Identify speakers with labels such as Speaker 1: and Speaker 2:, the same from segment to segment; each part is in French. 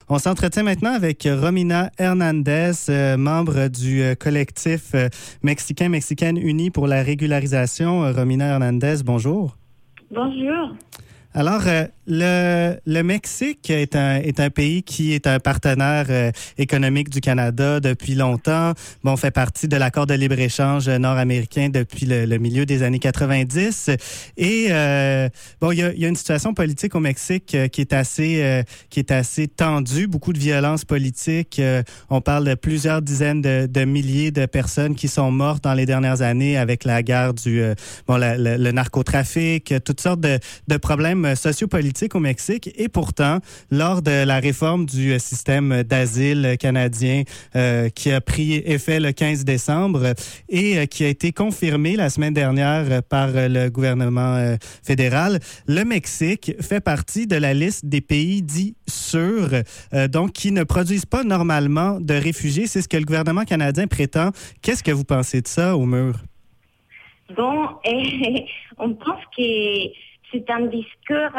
Speaker 1: On s'entretient maintenant avec Romina Hernandez, membre du collectif Mexicaine Unis pour la régularisation. Romina Hernandez, bonjour.
Speaker 2: Bonjour.
Speaker 1: Alors, le Mexique est un pays qui est un partenaire économique du Canada depuis longtemps. Bon, fait partie de l'accord de libre-échange nord-américain depuis le milieu des années 90. Et bon, il y a une situation politique au Mexique qui est assez tendue, beaucoup de violence politique. On parle de plusieurs dizaines de milliers de personnes qui sont mortes dans les dernières années avec la guerre le narcotrafic, toutes sortes de problèmes sociopolitiques au Mexique. Et pourtant, lors de la réforme du système d'asile canadien qui a pris effet le 15 décembre et qui a été confirmé la semaine dernière par le gouvernement fédéral, le Mexique fait partie de la liste des pays dits sûrs, donc qui ne produisent pas normalement de réfugiés. C'est ce que le gouvernement canadien prétend. Qu'est-ce que vous pensez de ça, au mur?
Speaker 2: Bon, on pense que c'est un discours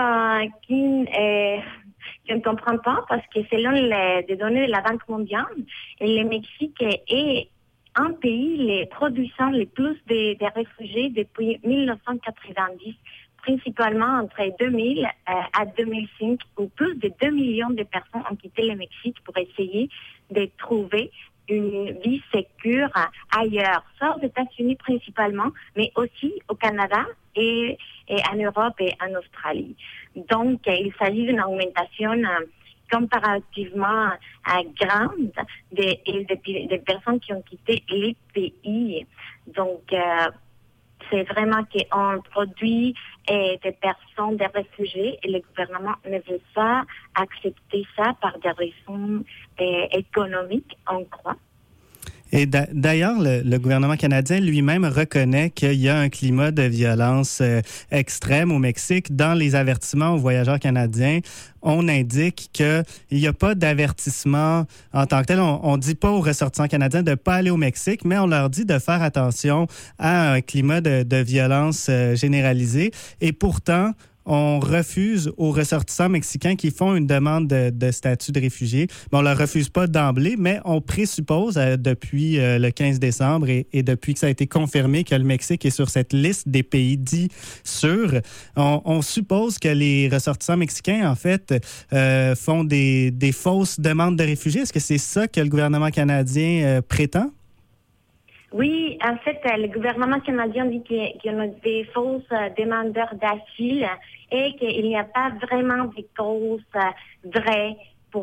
Speaker 2: qu'on ne comprend pas parce que selon les données de la Banque mondiale, le Mexique est un pays produisant le plus de réfugiés depuis 1990, principalement entre 2000 à 2005, où plus de 2 millions de personnes ont quitté le Mexique pour essayer de trouver une vie sécure ailleurs, soit aux États-Unis principalement, mais aussi au Canada et en Europe et en Australie. Donc, il s'agit d'une augmentation comparativement grande des personnes qui ont quitté les pays. Donc, c'est vraiment qu'on produit des personnes, des réfugiés, et le gouvernement ne veut pas accepter ça par des raisons économiques, on croit.
Speaker 1: Et d'ailleurs, le gouvernement canadien lui-même reconnaît qu'il y a un climat de violence extrême au Mexique. Dans les avertissements aux voyageurs canadiens, on indique qu'il n'y a pas d'avertissement en tant que tel. On ne dit pas aux ressortissants canadiens de ne pas aller au Mexique, mais on leur dit de faire attention à un climat de violence généralisé. Et pourtant, on refuse aux ressortissants mexicains qui font une demande de statut de réfugié. Bon, on ne leur refuse pas d'emblée, mais on présuppose depuis le 15 décembre et depuis que ça a été confirmé que le Mexique est sur cette liste des pays dits sûrs, on suppose que les ressortissants mexicains, en fait, font des fausses demandes de réfugiés. Est-ce que c'est ça que le gouvernement canadien prétend?
Speaker 2: Oui, en fait, le gouvernement canadien dit qu'il y a des fausses demandeurs d'asile et qu'il n'y a pas vraiment de causes vraies pour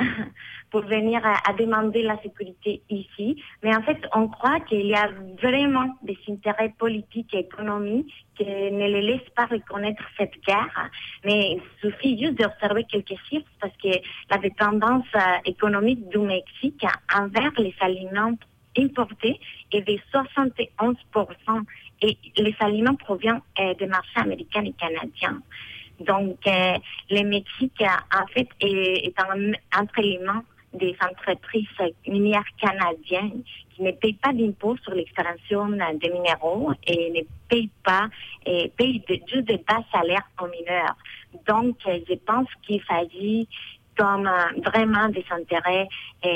Speaker 2: venir à demander la sécurité ici. Mais en fait, on croit qu'il y a vraiment des intérêts politiques et économiques qui ne les laissent pas reconnaître cette guerre. Mais il suffit juste d'observer quelques chiffres parce que la dépendance économique du Mexique envers les aliments importés est de 71%, et les aliments proviennent des marchés américains et canadiens. Donc, le Mexique, en fait, est entre les mains des entreprises minières canadiennes qui ne payent pas d'impôts sur l'extraction des minéraux et ne payent juste de bas salaires aux mineurs. Donc, je pense qu'il s'agit comme vraiment des intérêts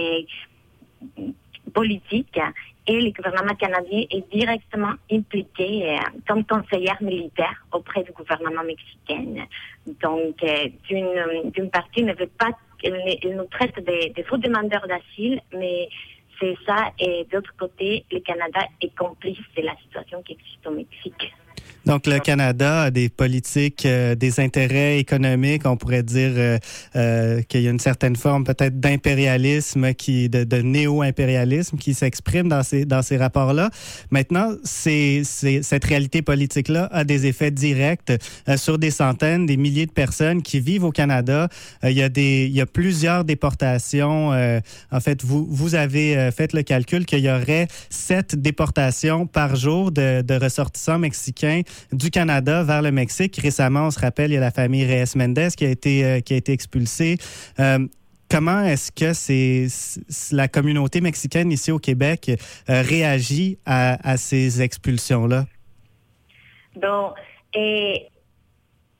Speaker 2: politique, et le gouvernement canadien est directement impliqué comme conseillère militaire auprès du gouvernement mexicain. Donc, d'une partie, ne veut pas, il nous traite de faux demandeurs d'asile, mais c'est ça, et d'autre côté, le Canada est complice de la situation qui existe au Mexique.
Speaker 1: Donc, le Canada a des politiques, des intérêts économiques. On pourrait dire qu'il y a une certaine forme peut-être d'impérialisme, de néo-impérialisme qui s'exprime dans ces rapports-là. Maintenant, cette réalité politique-là a des effets directs sur des centaines, des milliers de personnes qui vivent au Canada. Il y a plusieurs déportations. En fait, vous avez fait le calcul qu'il y aurait 7 déportations par jour de ressortissants mexicains du Canada vers le Mexique. Récemment, on se rappelle, il y a la famille Reyes Mendez qui a été expulsée. Comment est-ce que la communauté mexicaine ici au Québec réagit à ces expulsions-là?
Speaker 2: Bon,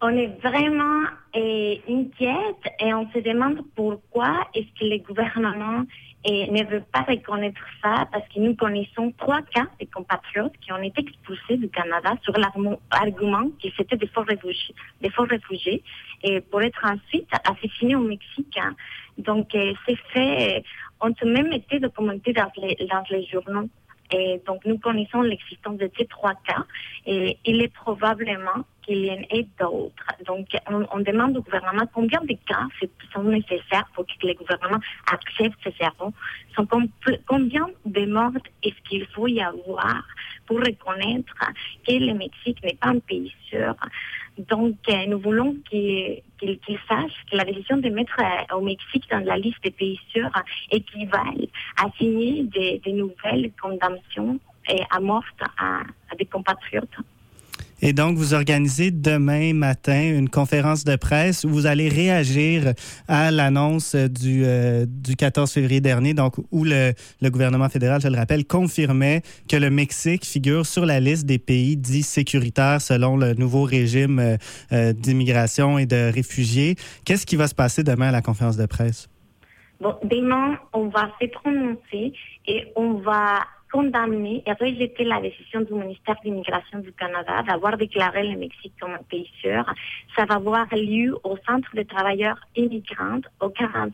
Speaker 2: On est vraiment inquiète et on se demande pourquoi est-ce que le gouvernement ne veut pas reconnaître ça, parce que nous connaissons 3 cas de compatriotes qui ont été expulsés du Canada sur l'argument qu'ils étaient des faux réfugiés, et pour être ensuite assassinés au Mexique. Donc, ces faits ont même été documentés dans les journaux. Et donc, nous connaissons l'existence de ces 3 cas et il est probablement qu'il y en ait d'autres. Donc, on demande au gouvernement combien de cas sont nécessaires pour que le gouvernement accepte ces sermons. Combien de morts est-ce qu'il faut y avoir pour reconnaître que le Mexique n'est pas un pays sûr. Donc, nous voulons qu'il sache que la décision de mettre au Mexique dans la liste des pays sûrs équivalent à signer des nouvelles condamnations à mort à des compatriotes.
Speaker 1: Et donc, vous organisez demain matin une conférence de presse où vous allez réagir à l'annonce du 14 février dernier, donc où le gouvernement fédéral, je le rappelle, confirmait que le Mexique figure sur la liste des pays dits sécuritaires selon le nouveau régime d'immigration et de réfugiés. Qu'est-ce qui va se passer demain à la conférence de presse?
Speaker 2: Bon, demain, on va se prononcer et on va condamner et rejeter la décision du ministère de l'Immigration du Canada d'avoir déclaré le Mexique comme un pays sûr. Ça va avoir lieu au Centre de travailleurs immigrants au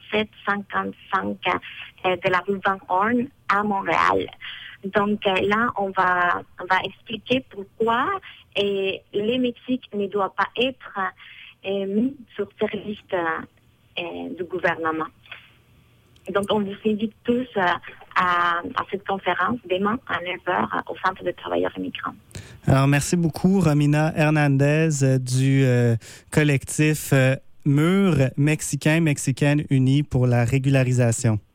Speaker 2: 4755 de la rue Van Horn à Montréal. Donc là, on va expliquer pourquoi le Mexique ne doit pas être mis sur cette liste du gouvernement. Donc, on vous invite tous à cette conférence demain à 9h au Centre de travailleurs immigrants.
Speaker 1: Alors, merci beaucoup, Romina Hernandez du collectif Murs mexicains, mexicaines unis pour la régularisation.